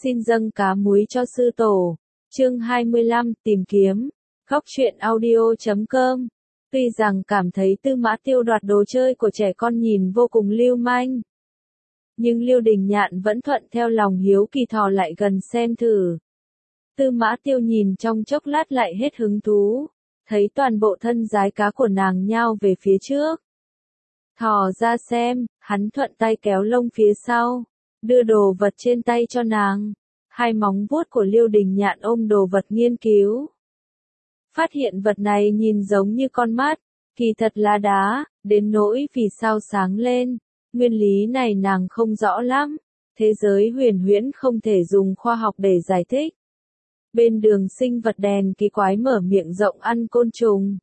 Xin dâng cá muối cho sư tổ. Chương 25, tìm kiếm. Góc truyện audio.com. Tuy rằng cảm thấy Tư Mã Tiêu đoạt đồ chơi của trẻ con nhìn vô cùng lưu manh, nhưng Liêu Đình Nhạn vẫn thuận theo lòng hiếu kỳ thò lại gần xem thử. Tư Mã Tiêu nhìn trong chốc lát lại hết hứng thú, thấy toàn bộ thân rái cá của nàng nhao về phía trước. Thò ra xem, hắn thuận tay kéo lông phía sau, đưa đồ vật trên tay cho nàng. Hai móng vuốt của Liêu Đình Nhạn ôm đồ vật nghiên cứu. Phát hiện vật này nhìn giống như con mắt, kỳ thật là đá, đến nỗi vì sao sáng lên. Nguyên lý này nàng không rõ lắm, thế giới huyền huyễn không thể dùng khoa học để giải thích. Bên đường sinh vật đèn kỳ quái mở miệng rộng ăn côn trùng.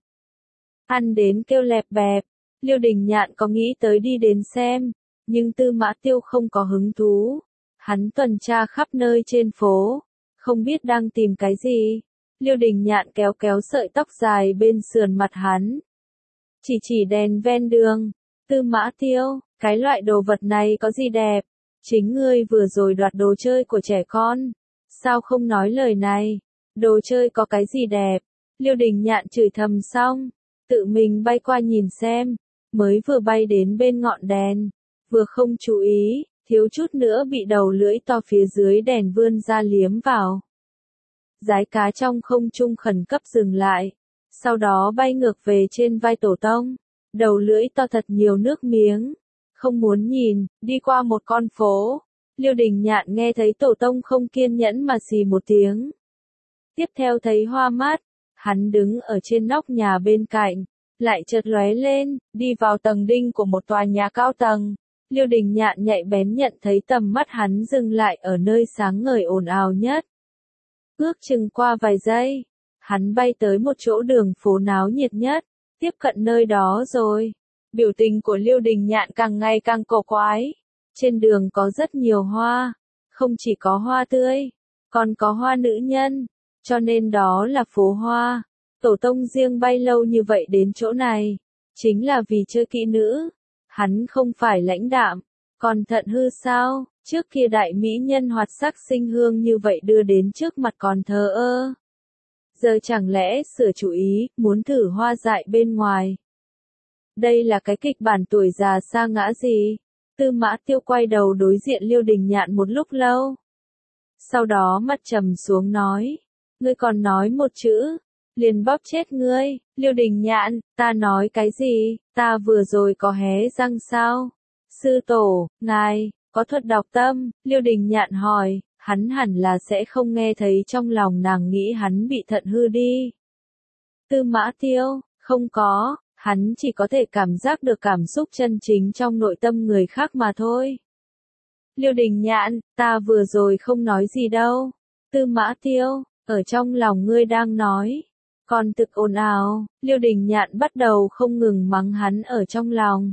Ăn đến kêu lẹp bẹp, Liêu Đình Nhạn có nghĩ tới đi đến xem, nhưng Tư Mã Tiêu không có hứng thú. Hắn tuần tra khắp nơi trên phố, không biết đang tìm cái gì. Liêu Đình Nhạn kéo kéo sợi tóc dài bên sườn mặt hắn. Chỉ đèn ven đường. Tư Mã Tiêu, cái loại đồ vật này có gì đẹp? Chính ngươi vừa rồi đoạt đồ chơi của trẻ con. Sao không nói lời này? Đồ chơi có cái gì đẹp? Liêu Đình Nhạn chửi thầm xong, tự mình bay qua nhìn xem. Mới vừa bay đến bên ngọn đèn, vừa không chú ý, thiếu chút nữa bị đầu lưỡi to phía dưới đèn vươn ra liếm vào. Dái cá trong không trung khẩn cấp dừng lại, sau đó bay ngược về trên vai Tổ Tông. Đầu lưỡi to thật nhiều nước miếng, không muốn nhìn, đi qua một con phố. Liêu Đình Nhạn nghe thấy Tổ Tông không kiên nhẫn mà xì một tiếng. Tiếp theo thấy hoa mắt, hắn đứng ở trên nóc nhà bên cạnh, lại chợt lóe lên, đi vào tầng đinh của một tòa nhà cao tầng. Liêu Đình Nhạn nhạy bén nhận thấy tầm mắt hắn dừng lại ở nơi sáng ngời ồn ào nhất. Ước chừng qua vài giây, hắn bay tới một chỗ đường phố náo nhiệt nhất, tiếp cận nơi đó rồi. Biểu tình của Liêu Đình Nhạn càng ngày càng cổ quái. Trên đường có rất nhiều hoa, không chỉ có hoa tươi, còn có hoa nữ nhân, cho nên đó là phố hoa. Tổ Tông riêng bay lâu như vậy đến chỗ này, chính là vì chơi kỹ nữ. Hắn không phải lãnh đạm, còn thận hư sao? Trước kia đại mỹ nhân hoạt sắc sinh hương như vậy đưa đến trước mặt còn thờ ơ. Giờ chẳng lẽ sửa chủ ý, muốn thử hoa dại bên ngoài. Đây là cái kịch bản tuổi già sa ngã gì? Tư Mã Tiêu quay đầu đối diện Liêu Đình Nhạn một lúc lâu. Sau đó mắt trầm xuống nói, ngươi còn nói một chữ, liền bóp chết ngươi. Liêu Đình Nhạn, ta nói cái gì? Ta vừa rồi có hé răng sao? Sư tổ, ngài, có thuật đọc tâm? Liêu Đình Nhạn hỏi, hắn hẳn là sẽ không nghe thấy trong lòng nàng nghĩ hắn bị thận hư đi. Tư Mã Tiêu, không có, hắn chỉ có thể cảm giác được cảm xúc chân chính trong nội tâm người khác mà thôi. Liêu Đình Nhạn, ta vừa rồi không nói gì đâu. Tư Mã Tiêu, ở trong lòng ngươi đang nói. Còn thực ồn ào, Liêu Đình Nhạn bắt đầu không ngừng mắng hắn ở trong lòng.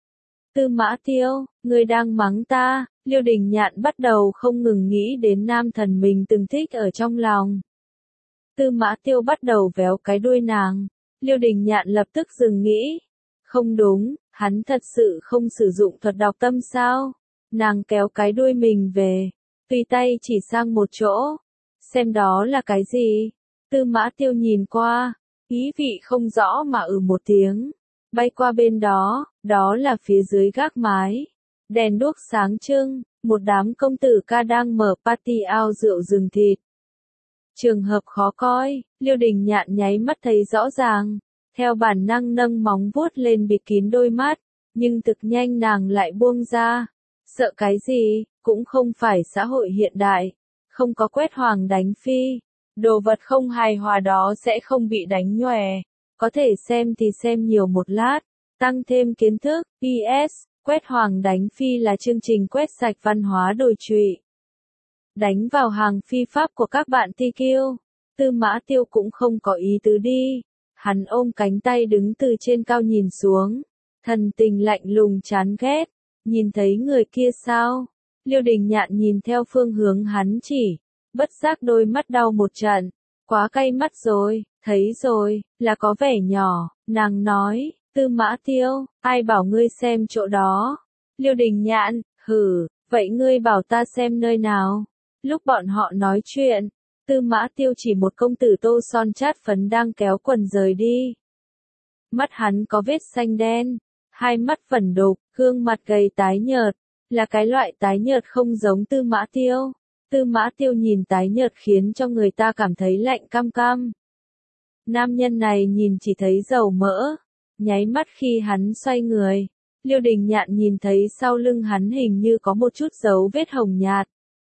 Tư Mã Tiêu, ngươi đang mắng ta? Liêu Đình Nhạn bắt đầu không ngừng nghĩ đến nam thần mình từng thích ở trong lòng. Tư Mã Tiêu bắt đầu véo cái đuôi nàng. Liêu Đình Nhạn lập tức dừng nghĩ. Không đúng, hắn thật sự không sử dụng thuật đọc tâm sao? Nàng kéo cái đuôi mình về, tùy tay chỉ sang một chỗ. Xem đó là cái gì? Tư Mã Tiêu nhìn qua, ý vị không rõ mà một tiếng. Bay qua bên đó, đó là phía dưới gác mái. Đèn đuốc sáng trưng, một đám công tử ca đang mở party ao rượu rừng thịt. Trường hợp khó coi, Liêu Đình Nhạn nháy mắt thấy rõ ràng. Theo bản năng nâng móng vuốt lên bịt kín đôi mắt, nhưng thực nhanh nàng lại buông ra. Sợ cái gì, cũng không phải xã hội hiện đại. Không có quét hoàng đánh phi. Đồ vật không hài hòa đó sẽ không bị đánh nhòe. Có thể xem thì xem nhiều một lát, tăng thêm kiến thức. PS, quét hoàng đánh phi là chương trình quét sạch văn hóa đồi trụy. Đánh vào hàng phi pháp của các bạn TQ. Tư Mã Tiêu cũng không có ý tứ đi. Hắn ôm cánh tay đứng từ trên cao nhìn xuống. Thần tình lạnh lùng chán ghét. Nhìn thấy người kia sao? Liêu Đình Nhạn nhìn theo phương hướng hắn chỉ. Bất giác đôi mắt đau một trận. Quá cay mắt rồi, thấy rồi, là có vẻ nhỏ. Nàng nói, Tư Mã Tiêu, ai bảo ngươi xem chỗ đó? Liêu Đình Nhạn, hử, vậy ngươi bảo ta xem nơi nào? Lúc bọn họ nói chuyện, Tư Mã Tiêu chỉ một công tử tô son chát phấn đang kéo quần rời đi. Mắt hắn có vết xanh đen, hai mắt vẩn đục, gương mặt gầy tái nhợt, là cái loại tái nhợt không giống Tư Mã Tiêu. Tư Mã Tiêu nhìn tái nhợt khiến cho người ta cảm thấy lạnh cam cam. Nam nhân này nhìn chỉ thấy dầu mỡ, nháy mắt khi hắn xoay người, Liêu Đình Nhạn nhìn thấy sau lưng hắn hình như có một chút dấu vết hồng nhạt.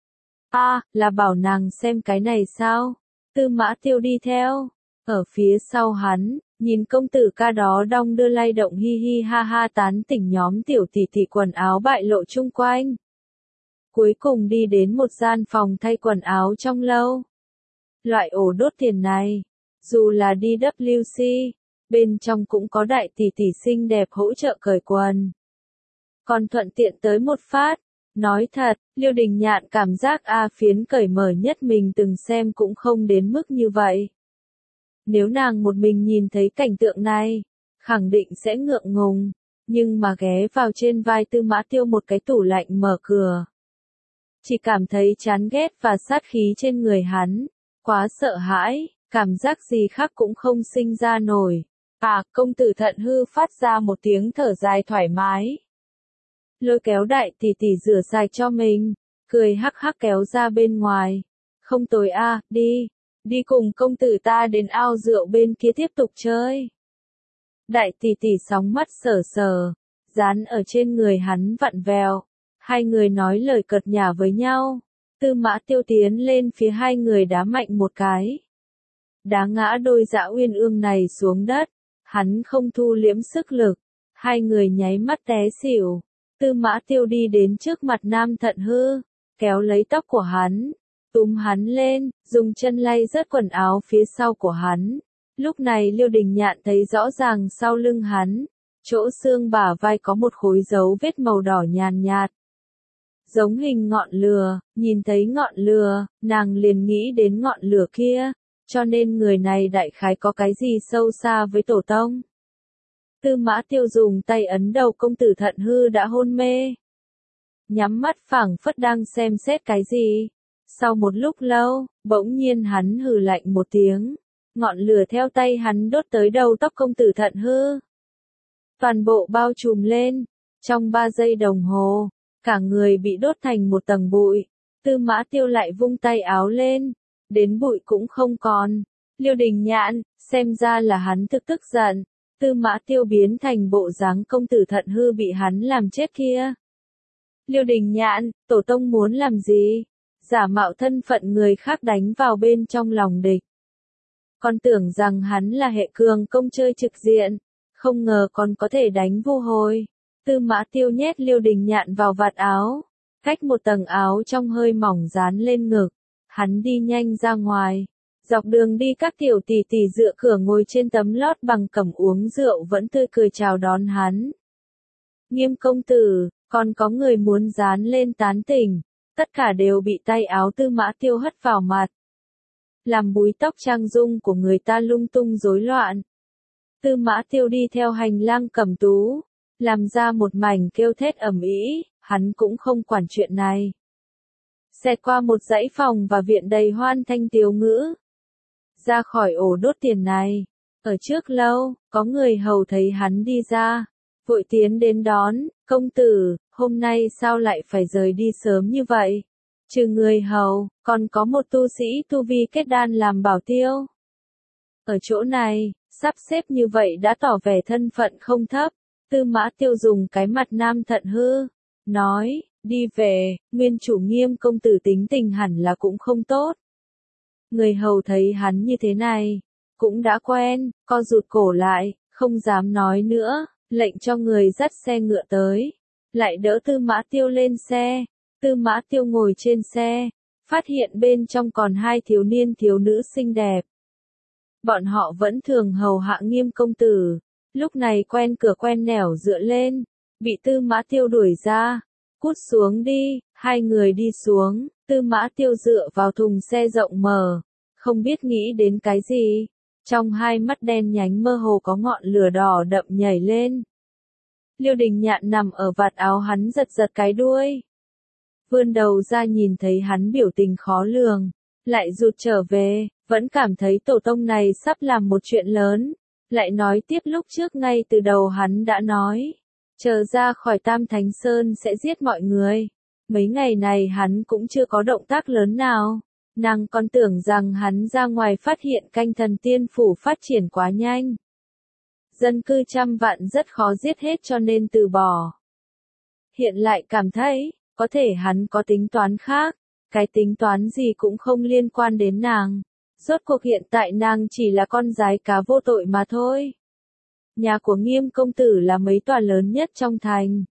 Là bảo nàng xem cái này sao? Tư Mã Tiêu đi theo, ở phía sau hắn, nhìn công tử ca đó đong đưa lay động hi hi ha ha tán tỉnh nhóm tiểu tỷ tỷ quần áo bại lộ chung quanh. Cuối cùng đi đến một gian phòng thay quần áo trong lâu. Loại ổ đốt tiền này, dù là DWC, bên trong cũng có đại tỷ tỷ xinh đẹp hỗ trợ cởi quần. Còn thuận tiện tới một phát. Nói thật, Liêu Đình Nhạn cảm giác phiến cởi mở nhất mình từng xem cũng không đến mức như vậy. Nếu nàng một mình nhìn thấy cảnh tượng này, khẳng định sẽ ngượng ngùng, nhưng mà ghé vào trên vai Tư Mã Tiêu một cái tủ lạnh mở cửa. Chỉ cảm thấy chán ghét và sát khí trên người hắn, quá sợ hãi, cảm giác gì khác cũng không sinh ra nổi. Công tử Thận Hư phát ra một tiếng thở dài thoải mái. Lôi kéo đại tỷ tỷ rửa sạch cho mình, cười hắc hắc kéo ra bên ngoài. Không tồi đi cùng công tử ta đến ao rượu bên kia tiếp tục chơi. Đại tỷ tỷ sóng mắt sờ sờ, dán ở trên người hắn vặn vẹo, hai người nói lời cợt nhả với nhau. Tư Mã Tiêu tiến lên phía hai người đá mạnh một cái. Đá ngã đôi Dã Uyên Ương này xuống đất, hắn không thu liễm sức lực, hai người nháy mắt té xỉu. Tư Mã Tiêu đi đến trước mặt Nam Thận Hư, kéo lấy tóc của hắn, túm hắn lên, dùng chân lay rớt quần áo phía sau của hắn. Lúc này Liêu Đình Nhạn thấy rõ ràng sau lưng hắn, chỗ xương bả vai có một khối dấu vết màu đỏ nhàn nhạt. Giống hình ngọn lửa, nhìn thấy ngọn lửa, nàng liền nghĩ đến ngọn lửa kia, cho nên người này đại khái có cái gì sâu xa với tổ tông. Tư Mã Tiêu dùng tay ấn đầu công tử Thận Hư đã hôn mê. Nhắm mắt phảng phất đang xem xét cái gì. Sau một lúc lâu, bỗng nhiên hắn hừ lạnh một tiếng. Ngọn lửa theo tay hắn đốt tới đầu tóc công tử Thận Hư. Toàn bộ bao trùm lên. Trong 3 giây đồng hồ, cả người bị đốt thành một tầng bụi. Tư Mã Tiêu lại vung tay áo lên. Đến bụi cũng không còn. Liêu Đình Nhạn, xem ra là hắn thực tức giận. Tư Mã Tiêu biến thành bộ dáng công tử Thận Hư bị hắn làm chết kia. Liêu Đình Nhạn, tổ tông muốn làm gì? Giả mạo thân phận người khác đánh vào bên trong lòng địch. Còn tưởng rằng hắn là hệ cường công chơi trực diện, không ngờ còn có thể đánh vô hồi. Tư Mã Tiêu nhét Liêu Đình Nhạn vào vạt áo, cách một tầng áo trong hơi mỏng dán lên ngực, hắn đi nhanh ra ngoài. Dọc đường đi các tiểu tỷ tỷ dựa cửa ngồi trên tấm lót bằng cẩm uống rượu vẫn tươi cười chào đón hắn. Nghiêm công tử, còn có người muốn dán lên tán tỉnh, tất cả đều bị tay áo Tư Mã Tiêu hất vào mặt. Làm búi tóc trang dung của người ta lung tung rối loạn. Tư Mã Tiêu đi theo hành lang cẩm tú, làm ra một mảnh kêu thét ầm ĩ, hắn cũng không quản chuyện này. Xẹt qua một dãy phòng và viện đầy hoan thanh tiếu ngữ. Ra khỏi ổ đốt tiền này, ở trước lâu, có người hầu thấy hắn đi ra, vội tiến đến đón, công tử, hôm nay sao lại phải rời đi sớm như vậy? Trừ người hầu, còn có một tu sĩ tu vi kết đan làm bảo tiêu. Ở chỗ này, sắp xếp như vậy đã tỏ vẻ thân phận không thấp. Tư Mã Tiêu dùng cái mặt Nam Thận Hư, nói, đi về, nguyên chủ Nghiêm công tử tính tình hẳn là cũng không tốt. Người hầu thấy hắn như thế này, cũng đã quen, co rụt cổ lại, không dám nói nữa, lệnh cho người dắt xe ngựa tới, lại đỡ Tư Mã Tiêu lên xe. Tư Mã Tiêu ngồi trên xe, phát hiện bên trong còn hai thiếu niên thiếu nữ xinh đẹp. Bọn họ vẫn thường hầu hạ Nghiêm công tử, lúc này quen cửa quen nẻo dựa lên, bị Tư Mã Tiêu đuổi ra. Cút xuống đi, hai người đi xuống, Tư Mã Tiêu dựa vào thùng xe rộng mở, không biết nghĩ đến cái gì, trong hai mắt đen nhánh mơ hồ có ngọn lửa đỏ đậm nhảy lên. Liêu Đình Nhạn nằm ở vạt áo hắn giật giật cái đuôi. vươn đầu ra nhìn thấy hắn biểu tình khó lường, lại rụt trở về, vẫn cảm thấy tổ tông này sắp làm một chuyện lớn, lại nói tiếp lúc trước ngay từ đầu hắn đã nói, chờ ra khỏi Tam Thánh Sơn sẽ giết mọi người. Mấy ngày này hắn cũng chưa có động tác lớn nào, nàng còn tưởng rằng hắn ra ngoài phát hiện canh thần tiên phủ phát triển quá nhanh. Dân cư trăm vạn rất khó giết hết cho nên từ bỏ. Hiện lại cảm thấy, có thể hắn có tính toán khác, cái tính toán gì cũng không liên quan đến nàng. Rốt cuộc hiện tại nàng chỉ là con gái cá vô tội mà thôi. Nhà của Nghiêm công tử là mấy tòa lớn nhất trong thành.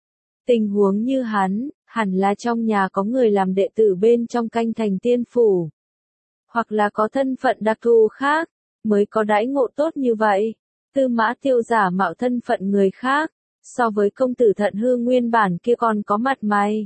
Tình huống như hắn, hẳn là trong nhà có người làm đệ tử bên trong canh thành tiên phủ. Hoặc là có thân phận đặc thù khác, mới có đãi ngộ tốt như vậy. Tư Mã Tiêu giả mạo thân phận người khác, so với công tử Thận Hư nguyên bản kia còn có mặt mày.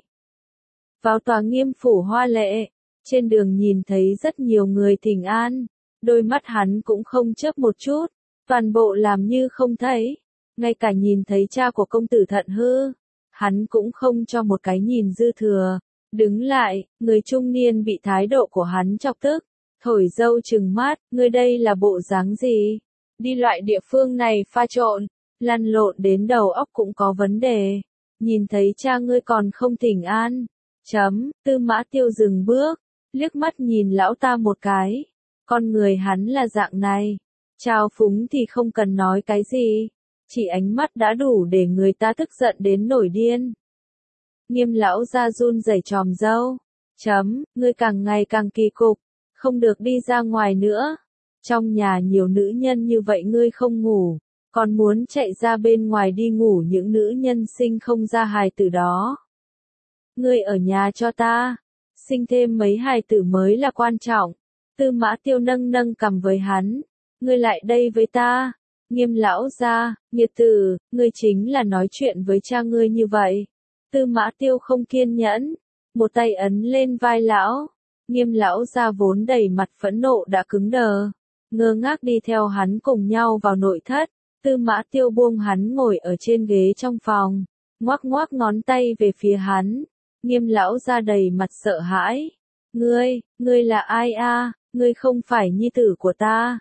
Vào tòa Nghiêm phủ hoa lệ, trên đường nhìn thấy rất nhiều người thỉnh an, đôi mắt hắn cũng không chớp một chút, toàn bộ làm như không thấy, ngay cả nhìn thấy cha của công tử Thận Hư, hắn cũng không cho một cái nhìn dư thừa, đứng lại, người trung niên bị thái độ của hắn chọc tức, thổi dâu trừng mắt, ngươi đây là bộ dáng gì? Đi loại địa phương này pha trộn, lăn lộn đến đầu óc cũng có vấn đề, nhìn thấy cha ngươi còn không thỉnh an. Tư Mã Tiêu dừng bước, liếc mắt nhìn lão ta một cái, con người hắn là dạng này, trào phúng thì không cần nói cái gì, chỉ ánh mắt đã đủ để người ta tức giận đến nổi điên. Nghiêm lão ra run rẩy chòm râu, ngươi càng ngày càng kỳ cục, không được đi ra ngoài nữa, trong nhà nhiều nữ nhân như vậy ngươi không ngủ, còn muốn chạy ra bên ngoài đi ngủ những nữ nhân sinh không ra hài tử đó. Ngươi ở nhà cho ta, sinh thêm mấy hài tử mới là quan trọng. Tư Mã Tiêu nâng nâng cằm với hắn, ngươi lại đây với ta. Nghiêm lão ra, nghiệt tử, ngươi chính là nói chuyện với cha ngươi như vậy. Tư Mã Tiêu không kiên nhẫn, một tay ấn lên vai lão. Nghiêm lão ra vốn đầy mặt phẫn nộ đã cứng đờ, ngơ ngác đi theo hắn cùng nhau vào nội thất. Tư Mã Tiêu buông hắn ngồi ở trên ghế trong phòng, ngoắc ngoắc ngón tay về phía hắn. Nghiêm lão ra đầy mặt sợ hãi. Ngươi là ai a? Ngươi không phải nhi tử của ta.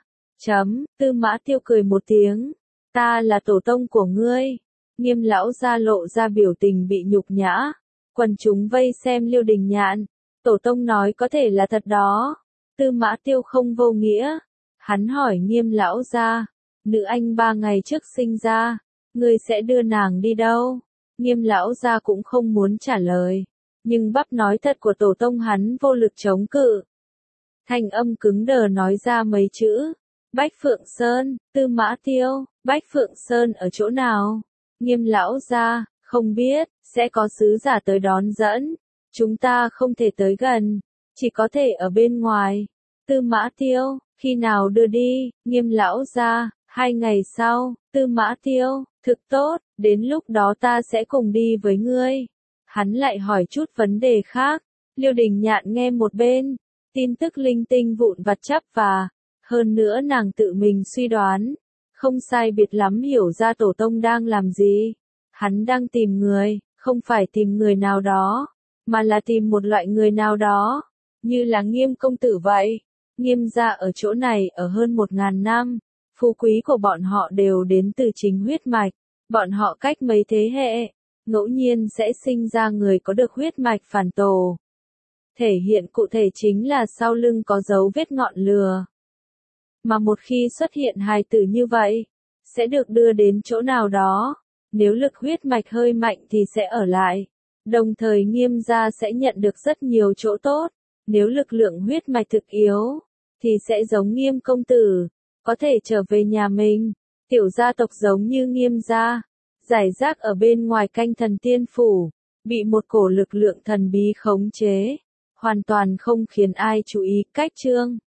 Tư Mã Tiêu cười một tiếng. Ta là tổ tông của ngươi. Nghiêm lão ra lộ ra biểu tình bị nhục nhã. Quần chúng vây xem Liêu Đình Nhạn. Tổ tông nói có thể là thật đó. Tư Mã Tiêu không vô nghĩa. Hắn hỏi Nghiêm lão ra. Nữ anh 3 ngày trước sinh ra. Ngươi sẽ đưa nàng đi đâu? Nghiêm lão ra cũng không muốn trả lời. Nhưng bắp nói thật của tổ tông hắn vô lực chống cự. Thanh âm cứng đờ nói ra mấy chữ. Bách Phượng Sơn. Tư Mã Tiêu, Bách Phượng Sơn ở chỗ nào? Nghiêm lão ra, không biết, sẽ có sứ giả tới đón dẫn. Chúng ta không thể tới gần, chỉ có thể ở bên ngoài. Tư Mã Tiêu, khi nào đưa đi? Nghiêm lão ra, 2 ngày sau. Tư Mã Tiêu, thực tốt, đến lúc đó ta sẽ cùng đi với ngươi. Hắn lại hỏi chút vấn đề khác. Liêu Đình Nhạn nghe một bên, tin tức linh tinh vụn vặt chắp và, hơn nữa nàng tự mình suy đoán, không sai biệt lắm hiểu ra tổ tông đang làm gì. Hắn đang tìm người, không phải tìm người nào đó, mà là tìm một loại người nào đó, như là Nghiêm công tử vậy. Nghiêm gia ở chỗ này ở hơn 1000 năm, phú quý của bọn họ đều đến từ chính huyết mạch, bọn họ cách mấy thế hệ, ngẫu nhiên sẽ sinh ra người có được huyết mạch phản tổ. Thể hiện cụ thể chính là sau lưng có dấu vết ngọn lửa. Mà một khi xuất hiện hài tử như vậy, sẽ được đưa đến chỗ nào đó, nếu lực huyết mạch hơi mạnh thì sẽ ở lại, đồng thời Nghiêm gia sẽ nhận được rất nhiều chỗ tốt, nếu lực lượng huyết mạch thực yếu, thì sẽ giống Nghiêm công tử, có thể trở về nhà mình, tiểu gia tộc giống như Nghiêm gia, giải rác ở bên ngoài canh thần tiên phủ, bị một cổ lực lượng thần bí khống chế, hoàn toàn không khiến ai chú ý. Cách chương